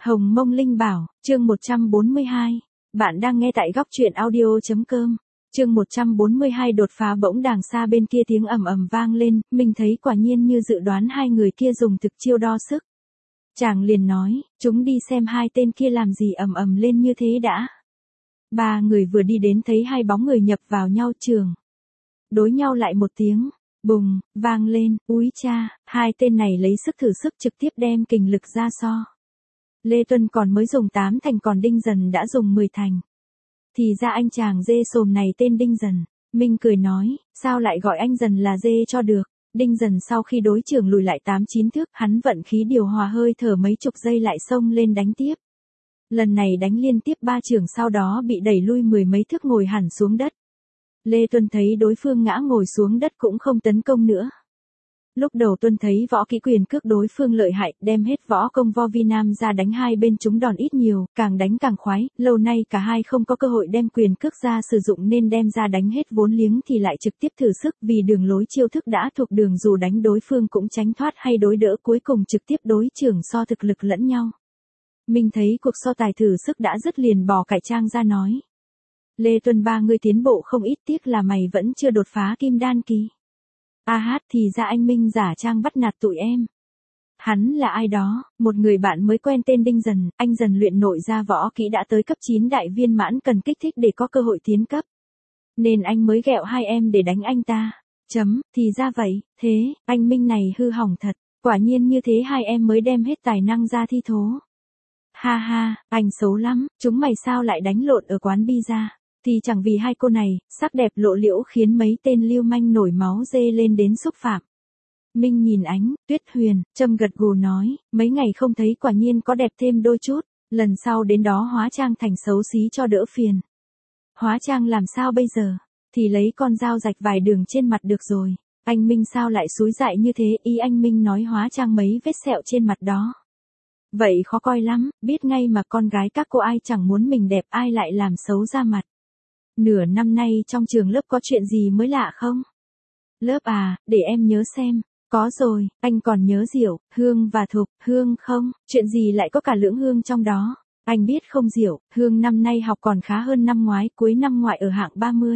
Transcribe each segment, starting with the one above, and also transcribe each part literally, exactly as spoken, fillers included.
Hồng Mông Linh Bảo, chương một trăm bốn mươi hai. Bạn đang nghe tại góc truyện audio chấm com. Chương một trăm bốn mươi hai đột phá. Bỗng đàng xa bên kia tiếng ầm ầm vang lên, mình thấy quả nhiên như dự đoán hai người kia dùng thực chiêu đo sức. Chàng liền nói, chúng đi xem hai tên kia làm gì ầm ầm lên như thế đã. Ba người vừa đi đến thấy hai bóng người nhập vào nhau trường. Đối nhau lại một tiếng, bùng, vang lên, úi cha, hai tên này lấy sức thử sức trực tiếp đem kình lực ra so. Lê Tuân còn mới dùng tám thành còn Đinh Dần đã dùng mười thành. Thì ra anh chàng dê sồm này tên Đinh Dần. Minh cười nói, sao lại gọi anh Dần là dê cho được. Đinh Dần sau khi đối trường lùi lại tám chín thước, hắn vận khí điều hòa hơi thở mấy chục giây lại xông lên đánh tiếp. Lần này đánh liên tiếp ba trường sau đó bị đẩy lui mười mấy thước ngồi hẳn xuống đất. Lê Tuân thấy đối phương ngã ngồi xuống đất cũng không tấn công nữa. Lúc đầu Tuân thấy võ kỹ quyền cước đối phương lợi hại, đem hết võ công vo vi nam ra đánh hai bên chúng đòn ít nhiều, càng đánh càng khoái, lâu nay cả hai không có cơ hội đem quyền cước ra sử dụng nên đem ra đánh hết vốn liếng thì lại trực tiếp thử sức vì đường lối chiêu thức đã thuộc đường dù đánh đối phương cũng tránh thoát hay đối đỡ cuối cùng trực tiếp đối trưởng so thực lực lẫn nhau. Mình thấy cuộc so tài thử sức đã dứt liền bỏ cải trang ra nói. Lê Tuân ba người tiến bộ không ít tiếc là mày vẫn chưa đột phá kim đan kỳ. A hát thì ra anh Minh giả trang bắt nạt tụi em. Hắn là ai đó, một người bạn mới quen tên Đinh Dần, anh Dần luyện nội ra võ kỹ đã tới cấp chín đại viên mãn cần kích thích để có cơ hội tiến cấp. Nên anh mới ghẹo hai em để đánh anh ta. Chấm, thì ra vậy, thế, anh Minh này hư hỏng thật, quả nhiên như thế hai em mới đem hết tài năng ra thi thố. Ha ha, anh xấu lắm, chúng mày sao lại đánh lộn ở quán pizza. Thì chẳng vì hai cô này, sắc đẹp lộ liễu khiến mấy tên lưu manh nổi máu dê lên đến xúc phạm. Minh nhìn Ánh, Tuyết Huyền, Trâm gật gù nói, mấy ngày không thấy quả nhiên có đẹp thêm đôi chút, lần sau đến đó hóa trang thành xấu xí cho đỡ phiền. Hóa trang làm sao bây giờ, thì lấy con dao rạch vài đường trên mặt được rồi, anh Minh sao lại xúi dại như thế, ý anh Minh nói hóa trang mấy vết sẹo trên mặt đó. Vậy khó coi lắm, biết ngay mà con gái các cô ai chẳng muốn mình đẹp ai lại làm xấu ra mặt. Nửa năm nay trong trường lớp có chuyện gì mới lạ không? Lớp à, để em nhớ xem. Có rồi, anh còn nhớ Diệu, Hương và Thục, Hương không? Chuyện gì lại có cả lưỡng Hương trong đó? Anh biết không Diệu, Hương năm nay học còn khá hơn năm ngoái, cuối năm ngoại ở hạng ba mươi.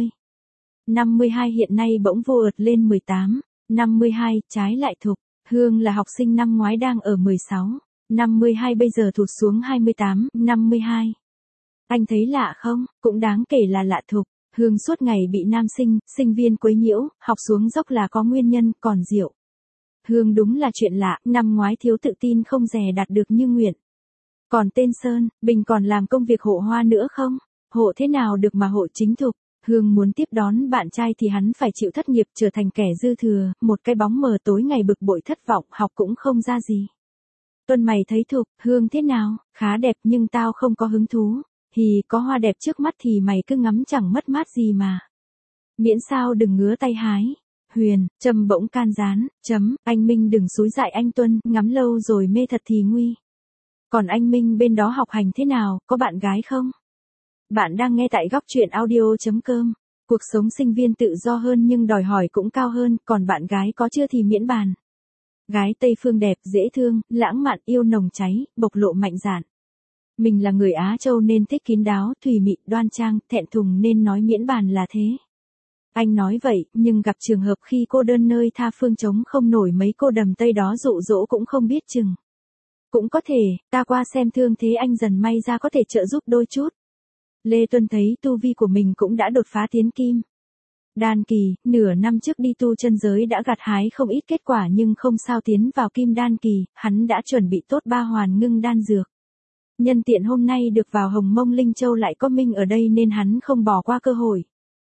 năm mươi hai hiện nay bỗng vô ợt lên mười tám. năm mươi hai, trái lại Thục, Hương là học sinh năm ngoái đang ở mười sáu. năm mươi hai bây giờ thụt xuống hai mươi tám, năm mươi hai. Anh thấy lạ không, cũng đáng kể là lạ Thục, Hương suốt ngày bị nam sinh, sinh viên quấy nhiễu, học xuống dốc là có nguyên nhân, còn Diệu. Hương đúng là chuyện lạ, năm ngoái thiếu tự tin không dè đạt được như nguyện. Còn tên Sơn, Bình còn làm công việc hộ hoa nữa không? Hộ thế nào được mà hộ chính Thục, Hương muốn tiếp đón bạn trai thì hắn phải chịu thất nghiệp trở thành kẻ dư thừa, một cái bóng mờ tối ngày bực bội thất vọng, học cũng không ra gì. Tuân mày thấy Thục, Hương thế nào, khá đẹp nhưng tao không có hứng thú. Thì có hoa đẹp trước mắt thì mày cứ ngắm chẳng mất mát gì mà. Miễn sao đừng ngứa tay hái. Huyền, Trâm bỗng can gián, chấm, anh Minh đừng xúi dại anh Tuân, ngắm lâu rồi mê thật thì nguy. Còn anh Minh bên đó học hành thế nào, có bạn gái không? Bạn đang nghe tại góc truyện audio chấm com. Cuộc sống sinh viên tự do hơn nhưng đòi hỏi cũng cao hơn, còn bạn gái có chưa thì miễn bàn. Gái Tây Phương đẹp, dễ thương, lãng mạn, yêu nồng cháy, bộc lộ mạnh dạn. Mình là người Á Châu nên thích kín đáo, thùy mị, đoan trang, thẹn thùng nên nói miễn bàn là thế. Anh nói vậy, nhưng gặp trường hợp khi cô đơn nơi tha phương chống không nổi mấy cô đầm Tây đó dụ dỗ cũng không biết chừng. Cũng có thể, ta qua xem thương thế anh Dần may ra có thể trợ giúp đôi chút. Lê Tuân thấy tu vi của mình cũng đã đột phá tiến kim đan kỳ, nửa năm trước đi tu chân giới đã gặt hái không ít kết quả nhưng không sao tiến vào kim đan kỳ, hắn đã chuẩn bị tốt ba hoàn ngưng đan dược. Nhân tiện hôm nay được vào Hồng Mông Linh Châu lại có Minh ở đây nên hắn không bỏ qua cơ hội.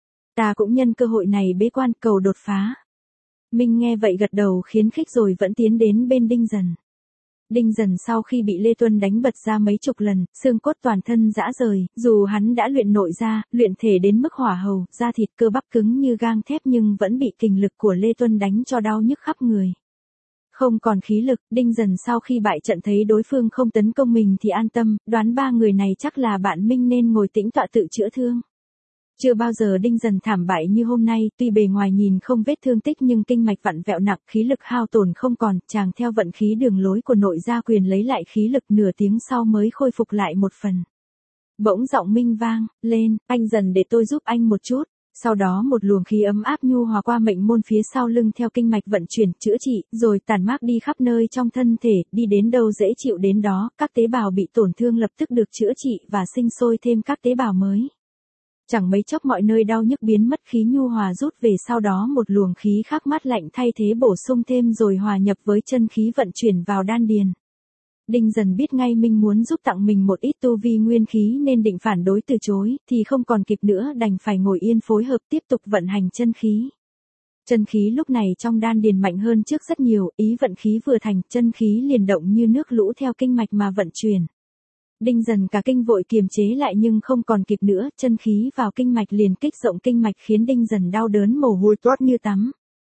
Ta cũng nhân cơ hội này bế quan cầu đột phá. Minh nghe vậy gật đầu khiến khích rồi vẫn tiến đến bên Đinh Dần. Đinh Dần sau khi bị Lê Tuân đánh bật ra mấy chục lần, xương cốt toàn thân rã rời, dù hắn đã luyện nội ra, luyện thể đến mức hỏa hầu, da thịt cơ bắp cứng như gang thép nhưng vẫn bị kình lực của Lê Tuân đánh cho đau nhức khắp người. Không còn khí lực, Đinh Dần sau khi bại trận thấy đối phương không tấn công mình thì an tâm, đoán ba người này chắc là bạn Minh nên ngồi tĩnh tọa tự chữa thương. Chưa bao giờ Đinh Dần thảm bại như hôm nay, tuy bề ngoài nhìn không vết thương tích nhưng kinh mạch vặn vẹo nặng, khí lực hao tổn không còn, chàng theo vận khí đường lối của nội gia quyền lấy lại khí lực, nửa tiếng sau mới khôi phục lại một phần. Bỗng giọng Minh vang lên, anh Dần để tôi giúp anh một chút. Sau đó một luồng khí ấm áp nhu hòa qua mệnh môn phía sau lưng theo kinh mạch vận chuyển, chữa trị, rồi tản mát đi khắp nơi trong thân thể, đi đến đâu dễ chịu đến đó, các tế bào bị tổn thương lập tức được chữa trị và sinh sôi thêm các tế bào mới. Chẳng mấy chốc mọi nơi đau nhức biến mất, khí nhu hòa rút về, sau đó một luồng khí khác mát lạnh thay thế bổ sung thêm rồi hòa nhập với chân khí vận chuyển vào đan điền. Đinh Dần biết ngay Minh muốn giúp tặng mình một ít tu vi nguyên khí nên định phản đối từ chối, thì không còn kịp nữa, đành phải ngồi yên phối hợp tiếp tục vận hành chân khí. Chân khí lúc này trong đan điền mạnh hơn trước rất nhiều, ý vận khí vừa thành, chân khí liền động như nước lũ theo kinh mạch mà vận chuyển. Đinh Dần cả kinh vội kiềm chế lại nhưng không còn kịp nữa, chân khí vào kinh mạch liền kích rộng kinh mạch khiến Đinh Dần đau đớn mồ hôi toát như tắm.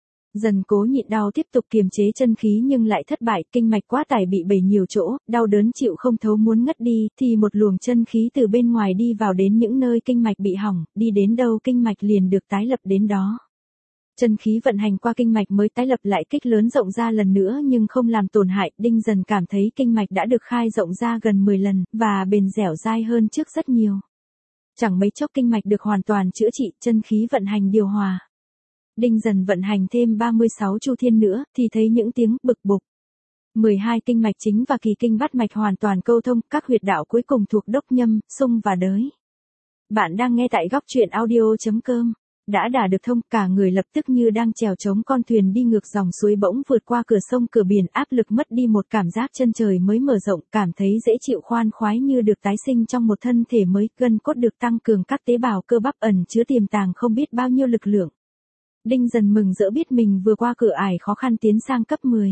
Dần cố nhịn đau tiếp tục kiềm chế chân khí nhưng lại thất bại, kinh mạch quá tải bị bể nhiều chỗ, đau đớn chịu không thấu muốn ngất đi, thì một luồng chân khí từ bên ngoài đi vào đến những nơi kinh mạch bị hỏng, đi đến đâu kinh mạch liền được tái lập đến đó. Chân khí vận hành qua kinh mạch mới tái lập lại, kích lớn rộng ra lần nữa nhưng không làm tổn hại, Đinh Dần cảm thấy kinh mạch đã được khai rộng ra gần mười lần, và bền dẻo dai hơn trước rất nhiều. Chẳng mấy chốc kinh mạch được hoàn toàn chữa trị, chân khí vận hành điều hòa. Đinh Dần vận hành thêm ba mươi sáu chu thiên nữa, thì thấy những tiếng bực bục. mười hai kinh mạch chính và kỳ kinh bát mạch hoàn toàn câu thông, các huyệt đạo cuối cùng thuộc đốc nhâm, xung và đới. Bạn đang nghe tại góc truyện audio chấm com. Đã đả được thông, cả người lập tức như đang chèo chống con thuyền đi ngược dòng suối, bỗng vượt qua cửa sông cửa biển, áp lực mất đi, một cảm giác chân trời mới mở rộng, cảm thấy dễ chịu khoan khoái như được tái sinh trong một thân thể mới, gân cốt được tăng cường, các tế bào cơ bắp ẩn chứa tiềm tàng không biết bao nhiêu lực lượng. Đinh Dần mừng rỡ biết mình vừa qua cửa ải khó khăn tiến sang cấp mười.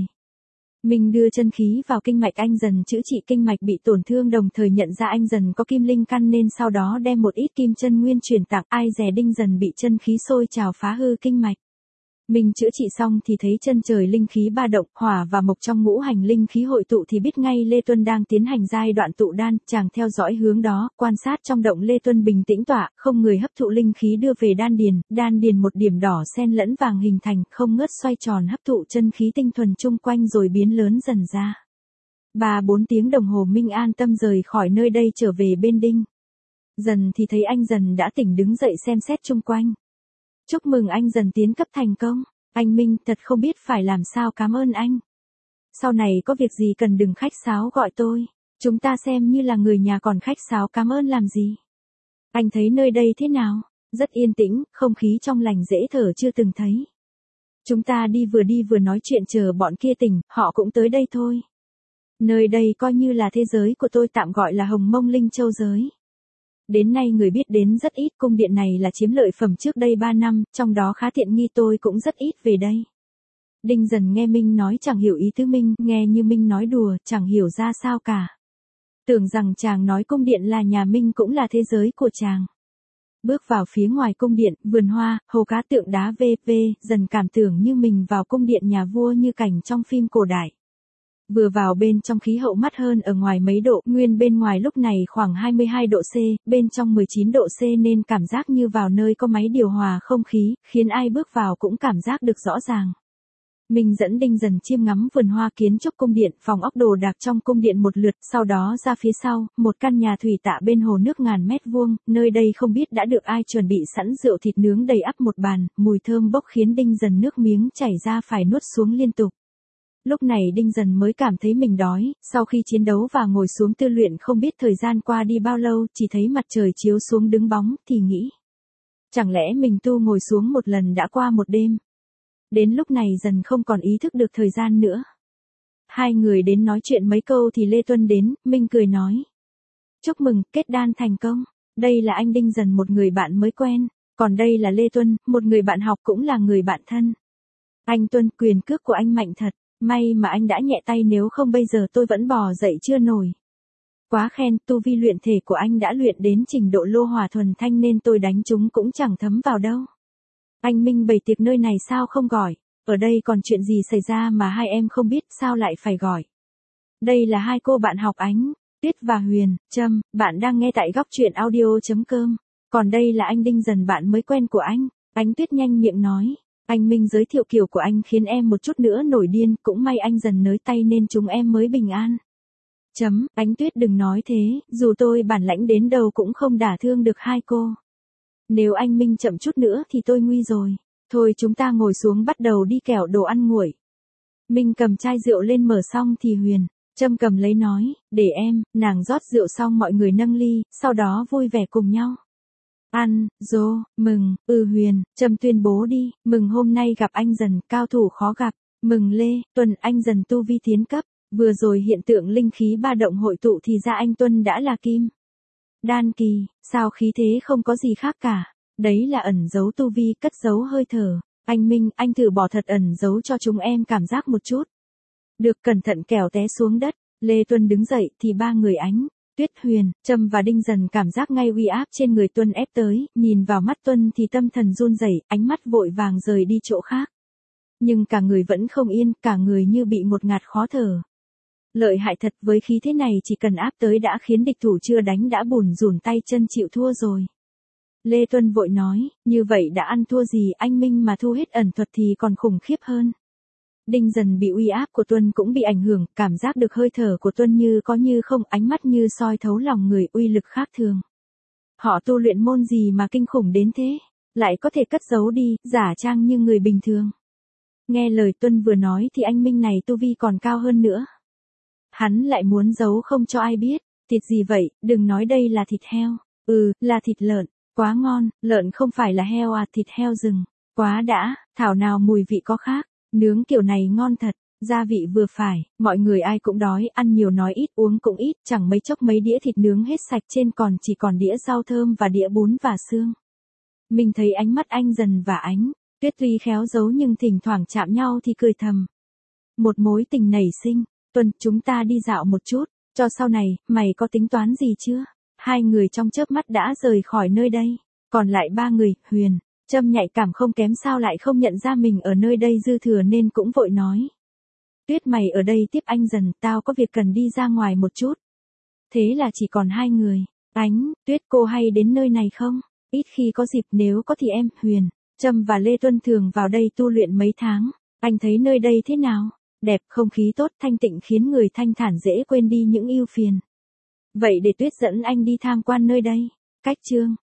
Mình đưa chân khí vào kinh mạch anh Dần chữa trị kinh mạch bị tổn thương, đồng thời nhận ra anh Dần có kim linh căn nên sau đó đem một ít kim chân nguyên truyền tặng, ai dè Đinh Dần bị chân khí sôi trào phá hư kinh mạch. Mình chữa trị xong thì thấy chân trời linh khí ba động, hỏa và mộc trong ngũ hành linh khí hội tụ thì biết ngay Lê Tuân đang tiến hành giai đoạn tụ đan, chàng theo dõi hướng đó, quan sát trong động Lê Tuân bình tĩnh tọa, không người hấp thụ linh khí đưa về đan điền, đan điền một điểm đỏ xen lẫn vàng hình thành, không ngớt xoay tròn hấp thụ chân khí tinh thuần chung quanh rồi biến lớn dần ra. Ba bốn tiếng đồng hồ Minh an tâm rời khỏi nơi đây trở về bên Đinh Dần thì thấy anh Dần đã tỉnh đứng dậy xem xét chung quanh. Chúc mừng anh Dần tiến cấp thành công. Anh Minh, thật không biết phải làm sao cảm ơn anh. Sau này có việc gì cần đừng khách sáo gọi tôi. Chúng ta xem như là người nhà còn khách sáo cảm ơn làm gì. Anh thấy nơi đây thế nào? Rất yên tĩnh, không khí trong lành dễ thở chưa từng thấy. Chúng ta đi vừa đi vừa nói chuyện chờ bọn kia tỉnh, họ cũng tới đây thôi. Nơi đây coi như là thế giới của tôi, tạm gọi là Hồng Mông Linh Châu giới. Đến nay người biết đến rất ít, cung điện này là chiếm lợi phẩm trước đây ba năm, trong đó khá tiện nghi, tôi cũng rất ít về đây. Đinh Dần nghe Minh nói chẳng hiểu ý tứ Minh, nghe như Minh nói đùa, chẳng hiểu ra sao cả. Tưởng rằng chàng nói cung điện là nhà Minh cũng là thế giới của chàng. Bước vào phía ngoài cung điện, vườn hoa, hồ cá, tượng đá vân vân, Dần cảm tưởng như mình vào cung điện nhà vua như cảnh trong phim cổ đại. Vừa vào bên trong khí hậu mát hơn ở ngoài mấy độ, nguyên bên ngoài lúc này khoảng hai mươi hai độ C, bên trong mười chín độ C nên cảm giác như vào nơi có máy điều hòa không khí, khiến ai bước vào cũng cảm giác được rõ ràng. Mình dẫn Đinh Dần chiêm ngắm vườn hoa, kiến trúc cung điện, phòng ốc đồ đạc trong cung điện một lượt, sau đó ra phía sau, một căn nhà thủy tạ bên hồ nước ngàn mét vuông, nơi đây không biết đã được ai chuẩn bị sẵn rượu thịt nướng đầy ắp một bàn, mùi thơm bốc khiến Đinh Dần nước miếng chảy ra phải nuốt xuống liên tục. Lúc này Đinh Dần mới cảm thấy mình đói, sau khi chiến đấu và ngồi xuống tu luyện không biết thời gian qua đi bao lâu, chỉ thấy mặt trời chiếu xuống đứng bóng, thì nghĩ. Chẳng lẽ mình tu ngồi xuống một lần đã qua một đêm? Đến lúc này Dần không còn ý thức được thời gian nữa. Hai người đến nói chuyện mấy câu thì Lê Tuân đến, Minh cười nói. Chúc mừng, kết đan thành công. Đây là anh Đinh Dần, một người bạn mới quen, còn đây là Lê Tuân, một người bạn học cũng là người bạn thân. Anh Tuân, quyền cước của anh mạnh thật. May mà anh đã nhẹ tay, nếu không bây giờ tôi vẫn bò dậy chưa nổi. Quá khen, tu vi luyện thể của anh đã luyện đến trình độ lô hỏa thuần thanh nên tôi đánh chúng cũng chẳng thấm vào đâu. Anh Minh bày tiệc nơi này sao không gọi, ở đây còn chuyện gì xảy ra mà hai em không biết, sao lại phải gọi. Đây là hai cô bạn học Ánh, Tuyết và Huyền, Trâm, bạn đang nghe tại góc truyện audio chấm com. Còn đây là anh Đinh Dần bạn mới quen của anh. Ánh Tuyết nhanh miệng nói. Anh Minh giới thiệu kiểu của anh khiến em một chút nữa nổi điên, cũng may anh Dần nới tay nên chúng em mới bình an. Chấm, Ánh Tuyết đừng nói thế, dù tôi bản lãnh đến đâu cũng không đả thương được hai cô. Nếu anh Minh chậm chút nữa thì tôi nguy rồi. Thôi chúng ta ngồi xuống bắt đầu đi kẻo đồ ăn nguội. Minh cầm chai rượu lên mở xong thì Huyền, Trâm cầm lấy nói, để em, nàng rót rượu xong mọi người nâng ly, sau đó vui vẻ cùng nhau. Ăn, dô, mừng, ừ Huyền, Trâm tuyên bố đi, mừng hôm nay gặp anh Dần, cao thủ khó gặp, mừng Lê, Tuần anh Dần tu vi tiến cấp, vừa rồi hiện tượng linh khí ba động hội tụ thì ra anh Tuân đã là kim. Đan kỳ, sao khí thế không có gì khác cả, đấy là ẩn giấu tu vi cất giấu hơi thở, anh Minh, anh thử bỏ thật ẩn giấu cho chúng em cảm giác một chút. Được cẩn thận kẻo té xuống đất, Lê Tuân đứng dậy thì ba người Ánh, Tuyết Huyền, Trâm và Đinh Dần cảm giác ngay uy áp trên người Tuân ép tới, nhìn vào mắt Tuân thì tâm thần run rẩy, ánh mắt vội vàng rời đi chỗ khác. Nhưng cả người vẫn không yên, cả người như bị một ngạt khó thở. Lợi hại thật, với khí thế này chỉ cần áp tới đã khiến địch thủ chưa đánh đã bùn rủn tay chân chịu thua rồi. Lê Tuân vội nói, như vậy đã ăn thua gì, anh Minh mà thu hết ẩn thuật thì còn khủng khiếp hơn. Đinh Dần bị uy áp của Tuân cũng bị ảnh hưởng, cảm giác được hơi thở của Tuân như có như không, ánh mắt như soi thấu lòng người, uy lực khác thường. Họ tu luyện môn gì mà kinh khủng đến thế, lại có thể cất giấu đi, giả trang như người bình thường. Nghe lời Tuân vừa nói thì anh Minh này tu vi còn cao hơn nữa. Hắn lại muốn giấu không cho ai biết, thịt gì vậy, đừng nói đây là thịt heo, ừ, là thịt lợn, quá ngon, lợn không phải là heo à, thịt heo rừng, quá đã, thảo nào mùi vị có khác. Nướng kiểu này ngon thật, gia vị vừa phải, mọi người ai cũng đói, ăn nhiều nói ít uống cũng ít, chẳng mấy chốc mấy đĩa thịt nướng hết sạch, trên còn chỉ còn đĩa rau thơm và đĩa bún và xương. Mình thấy ánh mắt anh Dần và Ánh Tuyết tuy khéo giấu nhưng thỉnh thoảng chạm nhau thì cười thầm. Một mối tình nảy sinh, Tuần chúng ta đi dạo một chút, cho sau này, mày có tính toán gì chưa? Hai người trong chớp mắt đã rời khỏi nơi đây, còn lại ba người, Huyền, Trâm nhạy cảm không kém sao lại không nhận ra mình ở nơi đây dư thừa nên cũng vội nói. Tuyết mày ở đây tiếp anh Dần, tao có việc cần đi ra ngoài một chút. Thế là chỉ còn hai người, Ánh, Tuyết cô hay đến nơi này không? Ít khi có dịp, nếu có thì em, Huyền, Trâm và Lê Tuân thường vào đây tu luyện mấy tháng, anh thấy nơi đây thế nào? Đẹp, không khí tốt, thanh tịnh khiến người thanh thản dễ quên đi những ưu phiền. Vậy để Tuyết dẫn anh đi tham quan nơi đây. Cách chương